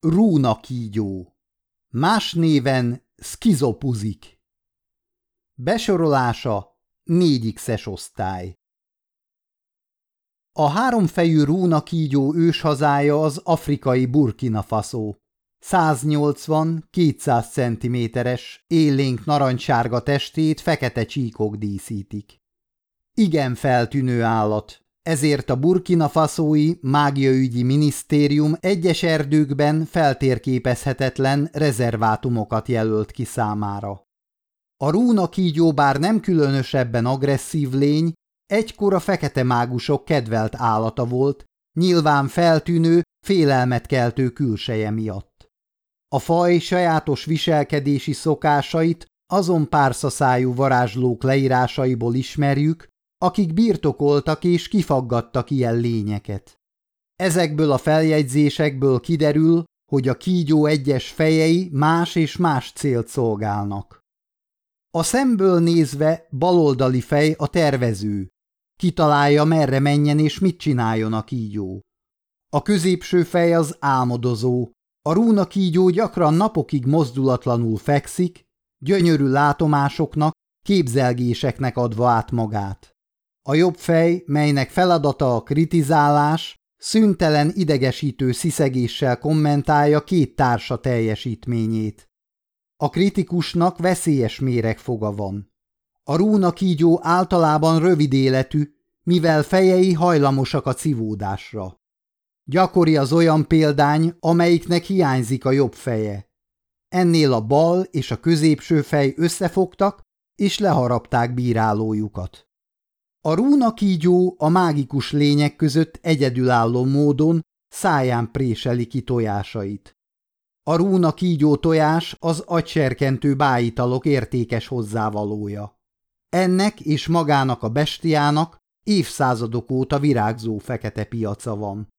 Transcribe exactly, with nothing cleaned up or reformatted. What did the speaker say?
Rúnakígyó, más néven szkizopuzik. Besorolása négy X-es osztály. A háromfejű rúnakígyó őshazája az afrikai Burkina Faso. száznyolcvan-kétszáz centiméteres, élénk narancssárga testét fekete csíkok díszítik. Igen feltűnő állat, ezért a Burkina Fasói mágiaügyi minisztérium egyes erdőkben feltérképezhetetlen rezervátumokat jelölt ki számára. A rúnakígyó bár nem különösebben agresszív lény, egykor a fekete mágusok kedvelt állata volt, nyilván feltűnő, félelmet keltő külseje miatt. A faj sajátos viselkedési szokásait azon párszaszájú varázslók leírásaiból ismerjük, akik birtokoltak és kifaggattak ilyen lényeket. Ezekből a feljegyzésekből kiderül, hogy a kígyó egyes fejei más és más célt szolgálnak. A szemből nézve baloldali fej a tervező, kitalálja, merre menjen és mit csináljon a kígyó. A középső fej az álmodozó, a rúnakígyó gyakran napokig mozdulatlanul fekszik, gyönyörű látomásoknak, képzelgéseknek adva át magát. A jobb fej, melynek feladata a kritizálás, szüntelen idegesítő sziszegéssel kommentálja két társa teljesítményét. A kritikusnak veszélyes méregfoga van. A rúnakígyó általában rövid életű, mivel fejei hajlamosak a civódásra. Gyakori az olyan példány, amelyiknek hiányzik a jobb feje. Ennél a bal és a középső fej összefogtak, és leharapták bírálójukat. A rúnakígyó a mágikus lények között egyedülálló módon száján préseli ki tojásait. A rúnakígyó tojás az agyserkentő bájitalok értékes hozzávalója. Ennek és magának a bestiának évszázadok óta virágzó fekete piaca van.